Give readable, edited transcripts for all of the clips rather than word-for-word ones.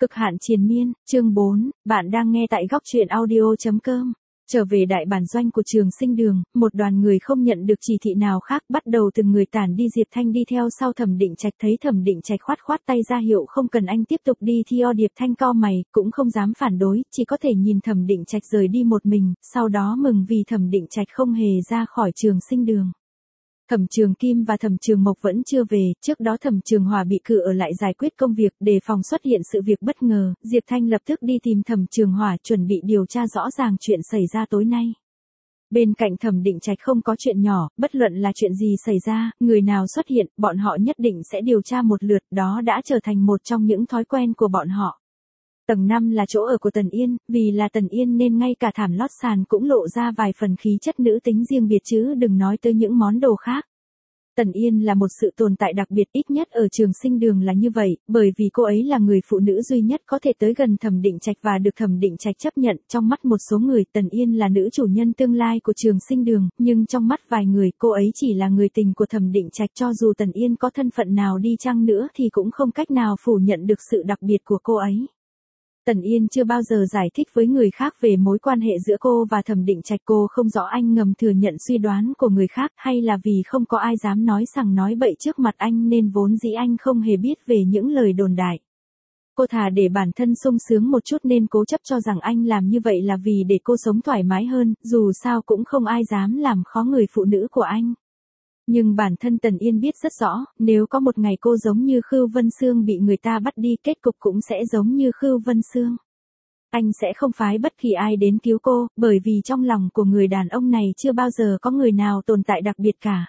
Cực hạn triền miên, chương 4, bạn đang nghe tại góc truyện audio.com. Trở về đại bản doanh của Trường Sinh Đường, một đoàn người không nhận được chỉ thị nào khác, bắt đầu từng người tản đi. Diệp Thanh đi theo sau Thẩm Định Trạch, thấy Thẩm Định Trạch khoát khoát tay ra hiệu không cần anh tiếp tục đi thì Diệp Thanh cau mày, cũng không dám phản đối, chỉ có thể nhìn Thẩm Định Trạch rời đi một mình, sau đó mừng vì Thẩm Định Trạch không hề ra khỏi Trường Sinh Đường. Thẩm Trường Kim và Thẩm Trường Mộc vẫn chưa về, trước đó Thẩm Trường Hòa bị cử ở lại giải quyết công việc, đề phòng xuất hiện sự việc bất ngờ, Diệp Thanh lập tức đi tìm Thẩm Trường Hòa chuẩn bị điều tra rõ ràng chuyện xảy ra tối nay. Bên cạnh Thẩm Định Trạch không có chuyện nhỏ, bất luận là chuyện gì xảy ra, người nào xuất hiện, bọn họ nhất định sẽ điều tra một lượt, đó đã trở thành một trong những thói quen của bọn họ. Tầng 5 là chỗ ở của Tần Yên, vì là Tần Yên nên ngay cả thảm lót sàn cũng lộ ra vài phần khí chất nữ tính riêng biệt chứ đừng nói tới những món đồ khác. Tần Yên là một sự tồn tại đặc biệt, ít nhất ở Trường Sinh Đường là như vậy, bởi vì cô ấy là người phụ nữ duy nhất có thể tới gần Thẩm Định Trạch và được Thẩm Định Trạch chấp nhận. Trong mắt một số người, Tần Yên là nữ chủ nhân tương lai của Trường Sinh Đường, nhưng trong mắt vài người, cô ấy chỉ là người tình của Thẩm Định Trạch. Cho dù Tần Yên có thân phận nào đi chăng nữa thì cũng không cách nào phủ nhận được sự đặc biệt của cô ấy. Tần Yên chưa bao giờ giải thích với người khác về mối quan hệ giữa cô và Thẩm Định Trạch. Cô không rõ anh ngầm thừa nhận suy đoán của người khác, hay là vì không có ai dám nói sằng nói bậy trước mặt anh nên vốn dĩ anh không hề biết về những lời đồn đại. Cô thà để bản thân sung sướng một chút nên cố chấp cho rằng anh làm như vậy là vì để cô sống thoải mái hơn, dù sao cũng không ai dám làm khó người phụ nữ của anh. Nhưng bản thân Tần Yên biết rất rõ, nếu có một ngày cô giống như Khưu Vân Sương bị người ta bắt đi, kết cục cũng sẽ giống như Khưu Vân Sương. Anh sẽ không phái bất kỳ ai đến cứu cô, bởi vì trong lòng của người đàn ông này chưa bao giờ có người nào tồn tại đặc biệt cả.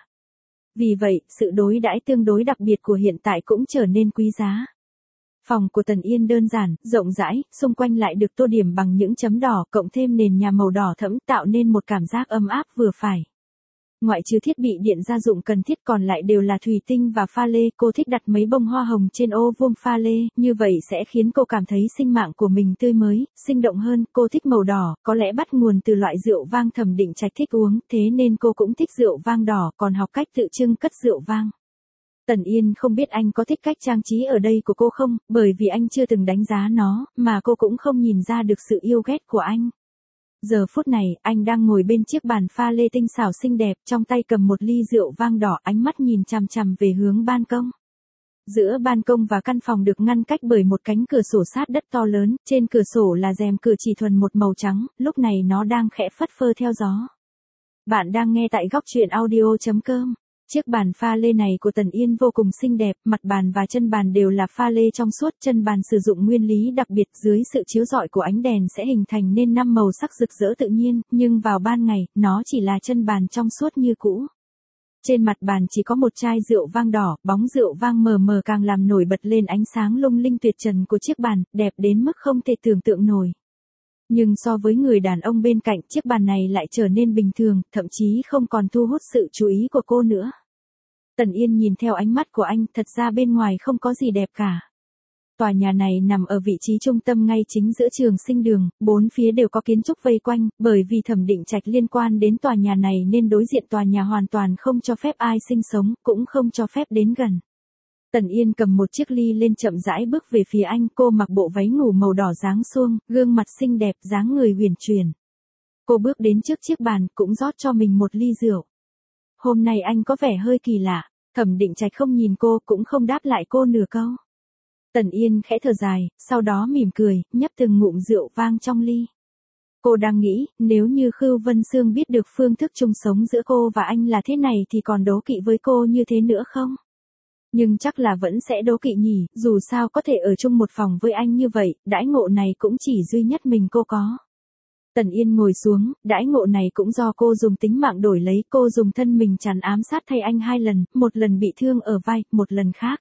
Vì vậy, sự đối đãi tương đối đặc biệt của hiện tại cũng trở nên quý giá. Phòng của Tần Yên đơn giản, rộng rãi, xung quanh lại được tô điểm bằng những chấm đỏ, cộng thêm nền nhà màu đỏ thẫm tạo nên một cảm giác ấm áp vừa phải. Ngoại trừ thiết bị điện gia dụng cần thiết còn lại đều là thủy tinh và pha lê, cô thích đặt mấy bông hoa hồng trên ô vuông pha lê, như vậy sẽ khiến cô cảm thấy sinh mạng của mình tươi mới, sinh động hơn. Cô thích màu đỏ, có lẽ bắt nguồn từ loại rượu vang Thẩm Định Trạch thích uống, thế nên cô cũng thích rượu vang đỏ, còn học cách tự trưng cất rượu vang. Tần Yên không biết anh có thích cách trang trí ở đây của cô không, bởi vì anh chưa từng đánh giá nó, mà cô cũng không nhìn ra được sự yêu ghét của anh. Giờ phút này, anh đang ngồi bên chiếc bàn pha lê tinh xảo xinh đẹp, trong tay cầm một ly rượu vang đỏ, ánh mắt nhìn chằm chằm về hướng ban công. Giữa ban công và căn phòng được ngăn cách bởi một cánh cửa sổ sát đất to lớn, trên cửa sổ là rèm cửa chỉ thuần một màu trắng, lúc này nó đang khẽ phất phơ theo gió. Bạn đang nghe tại góc truyện audio.com. Chiếc bàn pha lê này của Tần Yên vô cùng xinh đẹp, mặt bàn và chân bàn đều là pha lê trong suốt, chân bàn sử dụng nguyên lý đặc biệt, dưới sự chiếu rọi của ánh đèn sẽ hình thành nên 5 màu sắc rực rỡ tự nhiên, nhưng vào ban ngày, nó chỉ là chân bàn trong suốt như cũ. Trên mặt bàn chỉ có một chai rượu vang đỏ, bóng rượu vang mờ mờ càng làm nổi bật lên ánh sáng lung linh tuyệt trần của chiếc bàn, đẹp đến mức không thể tưởng tượng nổi. Nhưng so với người đàn ông bên cạnh, chiếc bàn này lại trở nên bình thường, thậm chí không còn thu hút sự chú ý của cô nữa. Tần Yên nhìn theo ánh mắt của anh, thật ra bên ngoài không có gì đẹp cả. Tòa nhà này nằm ở vị trí trung tâm ngay chính giữa Trường Sinh Đường, bốn phía đều có kiến trúc vây quanh, bởi vì Thẩm Định Trạch liên quan đến tòa nhà này nên đối diện tòa nhà hoàn toàn không cho phép ai sinh sống, cũng không cho phép đến gần. Tần Yên cầm một chiếc ly lên chậm rãi bước về phía anh, cô mặc bộ váy ngủ màu đỏ dáng suông, gương mặt xinh đẹp, dáng người huyền chuyển. Cô bước đến trước chiếc bàn, cũng rót cho mình một ly rượu. Hôm nay anh có vẻ hơi kỳ lạ. Thẩm Định Trạch không nhìn cô, cũng không đáp lại cô nửa câu. Tần Yên khẽ thở dài, sau đó mỉm cười, nhấp từng ngụm rượu vang trong ly. Cô đang nghĩ, nếu như Khưu Vân Sương biết được phương thức chung sống giữa cô và anh là thế này thì còn đố kỵ với cô như thế nữa không? Nhưng chắc là vẫn sẽ đố kỵ nhỉ, dù sao có thể ở chung một phòng với anh như vậy, đãi ngộ này cũng chỉ duy nhất mình cô có. Tần Yên ngồi xuống, đãi ngộ này cũng do cô dùng tính mạng đổi lấy, cô dùng thân mình tràn ám sát thay anh 2 lần, một lần bị thương ở vai, một lần khác.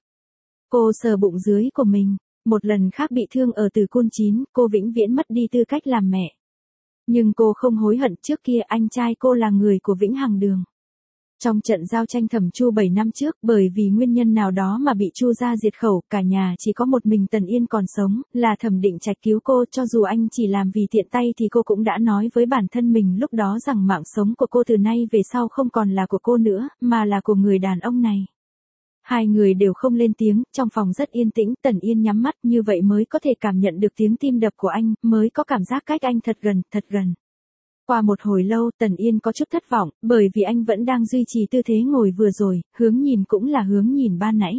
Cô sờ bụng dưới của mình, một lần khác bị thương ở tử cung 9, cô vĩnh viễn mất đi tư cách làm mẹ. Nhưng cô không hối hận, trước kia anh trai cô là người của Vĩnh Hằng Đường. Trong trận giao tranh Thẩm Chu 7 năm trước, bởi vì nguyên nhân nào đó mà bị Chu gia diệt khẩu, cả nhà chỉ có một mình Tần Yên còn sống, là Thẩm Định Trạch cứu cô, cho dù anh chỉ làm vì tiện tay thì cô cũng đã nói với bản thân mình lúc đó rằng mạng sống của cô từ nay về sau không còn là của cô nữa, mà là của người đàn ông này. Hai người đều không lên tiếng, trong phòng rất yên tĩnh, Tần Yên nhắm mắt như vậy mới có thể cảm nhận được tiếng tim đập của anh, mới có cảm giác cách anh thật gần, thật gần. Qua một hồi lâu, Tần Yên có chút thất vọng, bởi vì anh vẫn đang duy trì tư thế ngồi vừa rồi, hướng nhìn cũng là hướng nhìn ban nãy.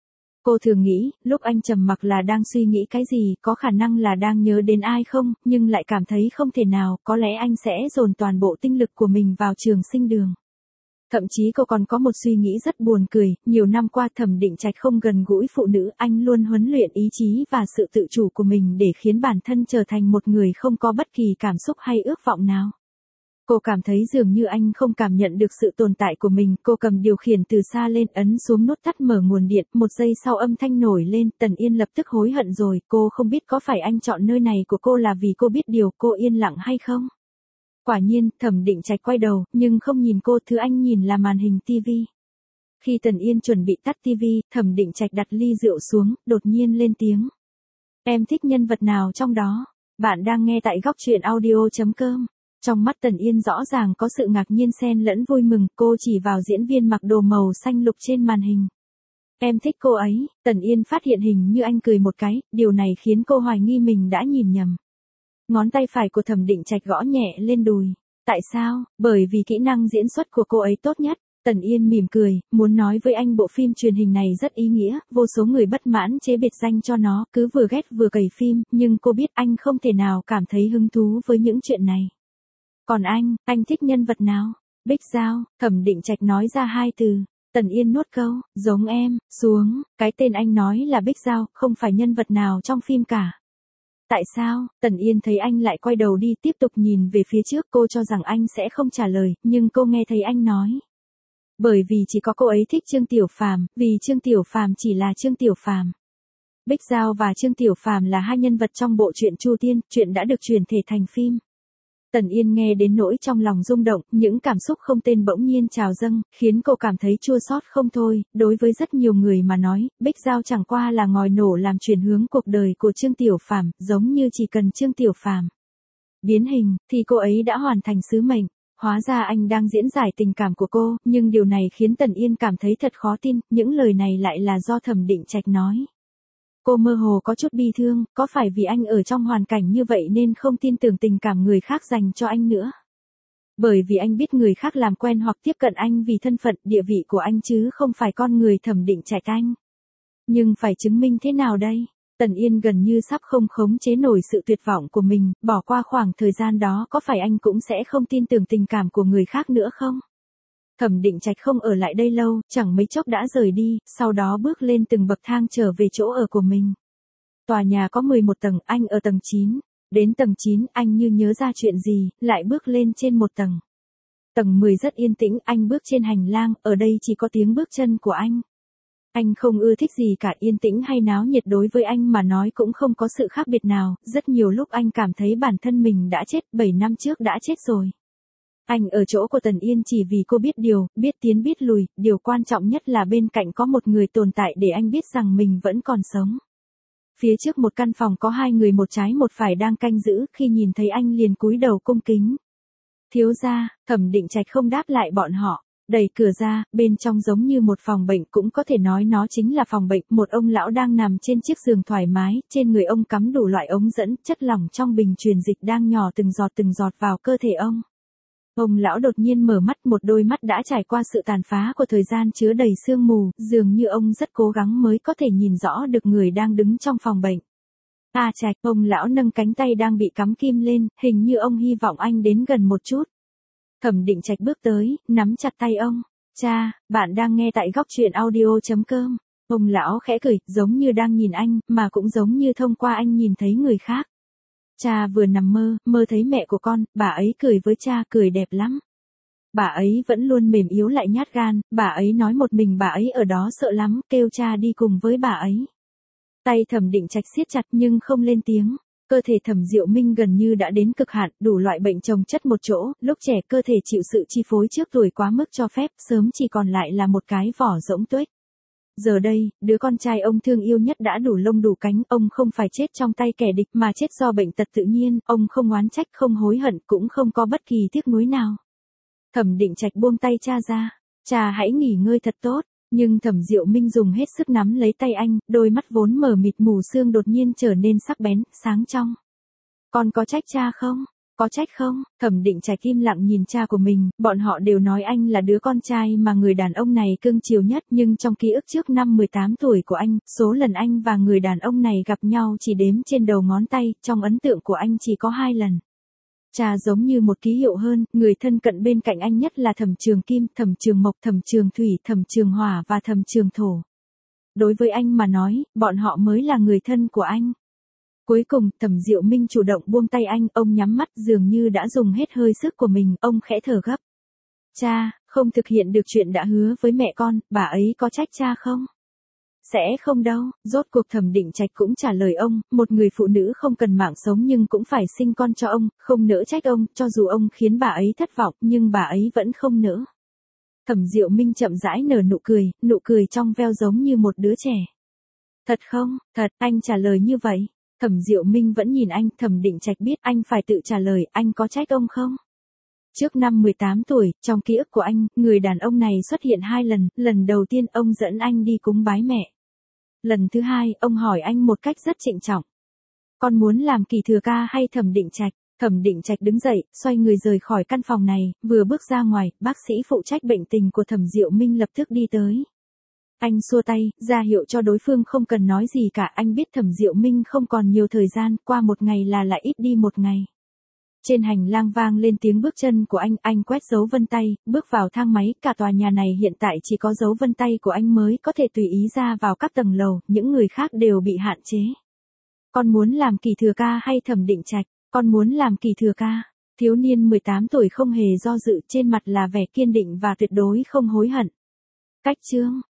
Cô thường nghĩ, lúc anh trầm mặc là đang suy nghĩ cái gì, có khả năng là đang nhớ đến ai không, nhưng lại cảm thấy không thể nào, có lẽ anh sẽ dồn toàn bộ tinh lực của mình vào Trường Sinh Đường. Thậm chí cô còn có một suy nghĩ rất buồn cười, nhiều năm qua Thẩm Định Trạch không gần gũi phụ nữ, anh luôn huấn luyện ý chí và sự tự chủ của mình để khiến bản thân trở thành một người không có bất kỳ cảm xúc hay ước vọng nào. Cô cảm thấy dường như anh không cảm nhận được sự tồn tại của mình, cô cầm điều khiển từ xa lên ấn xuống nút tắt mở nguồn điện, một giây sau âm thanh nổi lên, Tần Yên lập tức hối hận rồi, cô không biết có phải anh chọn nơi này của cô là vì cô biết điều cô yên lặng hay không. Quả nhiên, Thẩm Định Trạch quay đầu, nhưng không nhìn cô, thứ anh nhìn là màn hình tivi. Khi Tần Yên chuẩn bị tắt tivi, Thẩm Định Trạch đặt ly rượu xuống, đột nhiên lên tiếng. Em thích nhân vật nào trong đó? Bạn đang nghe tại góc truyện audio.com. Trong mắt Tần Yên rõ ràng có sự ngạc nhiên xen lẫn vui mừng, cô chỉ vào diễn viên mặc đồ màu xanh lục trên màn hình. Em thích cô ấy, Tần Yên phát hiện hình như anh cười một cái, điều này khiến cô hoài nghi mình đã nhìn nhầm. Ngón tay phải của Thẩm Định Trạch gõ nhẹ lên đùi. Tại sao? Bởi vì kỹ năng diễn xuất của cô ấy tốt nhất. Tần Yên mỉm cười, muốn nói với anh bộ phim truyền hình này rất ý nghĩa, vô số người bất mãn chế biệt danh cho nó, cứ vừa ghét vừa cày phim, nhưng cô biết anh không thể nào cảm thấy hứng thú với những chuyện này. Còn anh thích nhân vật nào? Bích Giao, Thẩm Định Trạch nói ra hai từ. Tần Yên nuốt câu, giống em, xuống, cái tên anh nói là Bích Giao, không phải nhân vật nào trong phim cả. Tại sao? Tần Yên thấy anh lại quay đầu đi tiếp tục nhìn về phía trước, cô cho rằng anh sẽ không trả lời, nhưng cô nghe thấy anh nói. Bởi vì chỉ có cô ấy thích Trương Tiểu Phàm, vì Trương Tiểu Phàm chỉ là Trương Tiểu Phàm. Bích Giao và Trương Tiểu Phàm là hai nhân vật trong bộ truyện Chu Tiên, chuyện đã được chuyển thể thành phim. Tần Yên nghe đến nỗi trong lòng rung động, những cảm xúc không tên bỗng nhiên trào dâng, khiến cô cảm thấy chua xót không thôi, đối với rất nhiều người mà nói, Bích Giao chẳng qua là ngòi nổ làm chuyển hướng cuộc đời của Trương Tiểu Phàm, giống như chỉ cần Trương Tiểu Phàm biến hình, thì cô ấy đã hoàn thành sứ mệnh. Hóa ra anh đang diễn giải tình cảm của cô, nhưng điều này khiến Tần Yên cảm thấy thật khó tin, những lời này lại là do Thẩm Định Trạch nói. Cô mơ hồ có chút bi thương, có phải vì anh ở trong hoàn cảnh như vậy nên không tin tưởng tình cảm người khác dành cho anh nữa? Bởi vì anh biết người khác làm quen hoặc tiếp cận anh vì thân phận, địa vị của anh chứ không phải con người Thẩm Định Trạch anh. Nhưng phải chứng minh thế nào đây? Tần Yên gần như sắp không khống chế nổi sự tuyệt vọng của mình, bỏ qua khoảng thời gian đó có phải anh cũng sẽ không tin tưởng tình cảm của người khác nữa không? Thẩm Định Trạch không ở lại đây lâu, chẳng mấy chốc đã rời đi, sau đó bước lên từng bậc thang trở về chỗ ở của mình. Tòa nhà có 11 tầng, anh ở tầng 9. Đến tầng 9, anh như nhớ ra chuyện gì, lại bước lên trên một tầng. Tầng 10 rất yên tĩnh, anh bước trên hành lang, ở đây chỉ có tiếng bước chân của anh. Anh không ưa thích gì cả, yên tĩnh hay náo nhiệt đối với anh mà nói cũng không có sự khác biệt nào, rất nhiều lúc anh cảm thấy bản thân mình đã chết, 7 năm trước đã chết rồi. Anh ở chỗ của Tần Yên chỉ vì cô biết điều, biết tiến biết lùi, điều quan trọng nhất là bên cạnh có một người tồn tại để anh biết rằng mình vẫn còn sống. Phía trước một căn phòng có hai người một trái một phải đang canh giữ, khi nhìn thấy anh liền cúi đầu cung kính. Thiếu gia, Thẩm Định Trạch không đáp lại bọn họ, đẩy cửa ra, bên trong giống như một phòng bệnh, cũng có thể nói nó chính là phòng bệnh, một ông lão đang nằm trên chiếc giường thoải mái, trên người ông cắm đủ loại ống dẫn, chất lỏng trong bình truyền dịch đang nhỏ từng giọt vào cơ thể ông. Ông lão đột nhiên mở mắt, một đôi mắt đã trải qua sự tàn phá của thời gian chứa đầy sương mù, dường như ông rất cố gắng mới có thể nhìn rõ được người đang đứng trong phòng bệnh. Trạch, ông lão nâng cánh tay đang bị cắm kim lên, hình như ông hy vọng anh đến gần một chút. Thẩm Định Trạch bước tới, nắm chặt tay ông. Cha, bạn đang nghe tại góc truyện audio.com. Ông lão khẽ cười, giống như đang nhìn anh, mà cũng giống như thông qua anh nhìn thấy người khác. Cha vừa nằm mơ thấy mẹ của con, bà ấy cười với cha, cười đẹp lắm. Bà ấy vẫn luôn mềm yếu lại nhát gan, bà ấy nói một mình bà ấy ở đó sợ lắm, kêu cha đi cùng với bà ấy. Tay Thẩm Định Trạch siết chặt nhưng không lên tiếng. Cơ thể Thẩm Diệu Minh gần như đã đến cực hạn, đủ loại bệnh chồng chất một chỗ, lúc trẻ cơ thể chịu sự chi phối trước tuổi quá mức cho phép, sớm chỉ còn lại là một cái vỏ rỗng tuếch. Giờ đây, đứa con trai ông thương yêu nhất đã đủ lông đủ cánh, ông không phải chết trong tay kẻ địch mà chết do bệnh tật tự nhiên, ông không oán trách, không hối hận, cũng không có bất kỳ tiếc nuối nào. Thẩm Định Trạch buông tay cha ra, cha hãy nghỉ ngơi thật tốt, Nhưng Thẩm Diệu Minh dùng hết sức nắm lấy tay anh, đôi mắt vốn mờ mịt mù sương đột nhiên trở nên sắc bén, sáng trong. Con có trách cha không? Có trách không? Thẩm Định Trạch im lặng nhìn cha của mình, bọn họ đều nói anh là đứa con trai mà người đàn ông này cưng chiều nhất, nhưng trong ký ức trước năm 18 tuổi của anh, số lần anh và người đàn ông này gặp nhau chỉ đếm trên đầu ngón tay, trong ấn tượng của anh chỉ có 2 lần. Cha giống như một ký hiệu hơn, người thân cận bên cạnh anh nhất là Thẩm Trường Kim, Thẩm Trường Mộc, Thẩm Trường Thủy, Thẩm Trường Hỏa và Thẩm Trường Thổ. Đối với anh mà nói, bọn họ mới là người thân của anh. Cuối cùng, Thẩm Diệu Minh chủ động buông tay anh, ông nhắm mắt dường như đã dùng hết hơi sức của mình, ông khẽ thở gấp. Cha, không thực hiện được chuyện đã hứa với mẹ con, bà ấy có trách cha không? Sẽ không đâu, rốt cuộc Thẩm Định Trạch cũng trả lời ông, một người phụ nữ không cần mạng sống nhưng cũng phải sinh con cho ông, không nỡ trách ông, cho dù ông khiến bà ấy thất vọng, nhưng bà ấy vẫn không nỡ. Thẩm Diệu Minh chậm rãi nở nụ cười trong veo giống như một đứa trẻ. Thật không? Thật, anh trả lời như vậy. Thẩm Diệu Minh vẫn nhìn anh, Thẩm Định Trạch biết anh phải tự trả lời, anh có trách ông không? Trước năm 18 tuổi, trong ký ức của anh, người đàn ông này xuất hiện 2 lần, lần đầu tiên ông dẫn anh đi cúng bái mẹ. Lần thứ 2, ông hỏi anh một cách rất trịnh trọng. Con muốn làm kỳ thừa ca hay Thẩm Định Trạch? Thẩm Định Trạch đứng dậy, xoay người rời khỏi căn phòng này, vừa bước ra ngoài, bác sĩ phụ trách bệnh tình của Thẩm Diệu Minh lập tức đi tới. Anh xua tay, ra hiệu cho đối phương không cần nói gì cả, anh biết Thẩm Diệu Minh không còn nhiều thời gian, qua một ngày là lại ít đi một ngày. Trên hành lang vang lên tiếng bước chân của anh quét dấu vân tay, bước vào thang máy, cả tòa nhà này hiện tại chỉ có dấu vân tay của anh mới có thể tùy ý ra vào các tầng lầu, những người khác đều bị hạn chế. Con muốn làm kỳ thừa ca hay Thẩm Định Trạch? Con muốn làm kỳ thừa ca. Thiếu niên 18 tuổi không hề do dự, trên mặt là vẻ kiên định và tuyệt đối không hối hận. Cách chương